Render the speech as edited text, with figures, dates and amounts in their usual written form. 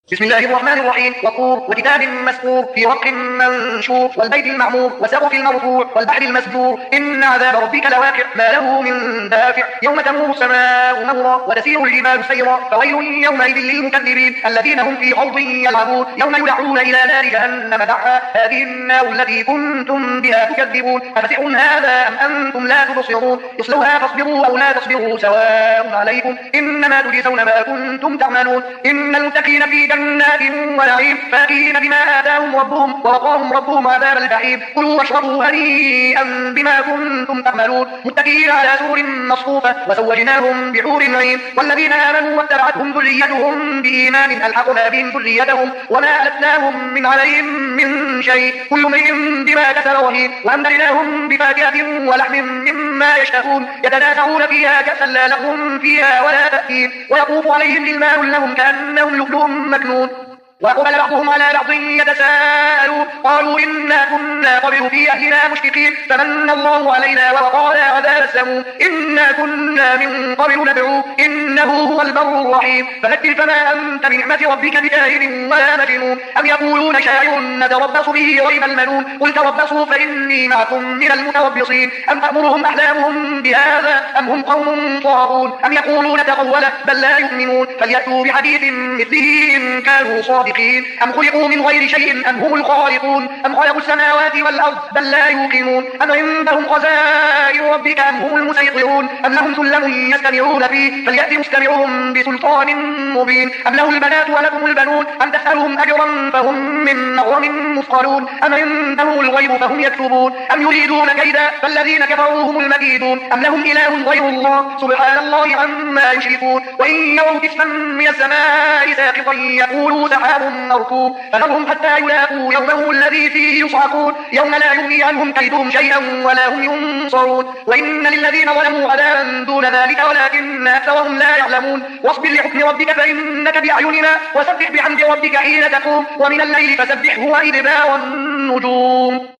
بسم الله الرحمن الرحيم. والطور وكتاب مسطور في رق منشور والبيت المعمور وسقف المرفوع والبحر المسجور إن عذاب ربك لواقع ما له من دافع يوم تمور السماء مورا وتسير الجبال سيرا فويل يومئذ للمكذبين الذين هم في خوض يلعبون يوم يدعون إلى نار جهنم دعا هذه النار التي كنتم بها تكذبون أفسحر هذا أم أنتم لا تبصرون اصلوها فاصبروا أو لا تصبروا سواء عليكم إنما تجزون ما كنتم تعملون إن المتقين في جنات ونعيم فاكهين بما آتاهم ربهم ووقاهم ربهم عذاب الجحيم كلوا واشربوا هنيئا بما كنتم تعملون متكئين على سرر مصفوفة وزوجناهم بحور عين والذين آمنوا واتبعتهم ذريتهم بإيمان ألحقنا بهم ذريتهم وما ألتناهم من عليهم من شيء كل امرئ بما كسب رهين وأمددناهم بفاكهة ولحم مما يشتهون يتنازعون فيها كأسا لا لغو فيها ولا تأثيم ويطوف عليهم غلمان لهم كأنهم لؤلؤ مكنون وأقبل بعضهم على بعض يتساءلون قالوا إنا كنا قبل في أهلنا مشفقين فمن الله علينا ووقانا عذاب السموم إنا كنا من قبل ندعوه إنه هو البر الرحيم فذكر فما أنت بنعمة ربك بكاهن ولا مجنون أم يقولون شاعر نتربص به ريب المنون قل تربصوا فإني معكم من المتربصين أم تأمرهم أحلامهم بهذا أم هم قوم طاغون أم يقولون تقوله بل لا يؤمنون فليأتوا بحديث مثله إن كانوا صادقين أم خلقوا من غير شيء أم هم الخالقون أم خلقوا السماوات والأرض بل لا يوقنون أم عندهم خزائن ربك أم هم المسيطرون أم لهم سلم يستمعون فيه فليأت مستمعهم بسلطان مبين أم لهم البنات ولكم البنون أم تسألهم أجرا فهم من مغرم مثقلون أم عندهم الغيب فهم يكتبون أم يريدون كيدا فالذين كفروا هم المكيدون أم لهم إله غير الله سبحان الله عما يشركون وإن يروا كسفا من السماء ساقطا يقولوا سحاب مركوم فذرهم حتى يلاقوا يومهم الذي فيه يصعقون يوم لا يغني عنهم كيدهم شيئا ولا هم ينصرون وإن للذين ظلموا عذابا دون ذلك ولكن أكثرهم لا يعلمون واصبر لحكم ربك فإنك بأعيننا وسبح بحمد ربك حين تقوم ومن الليل فسبحه وإدبار النجوم.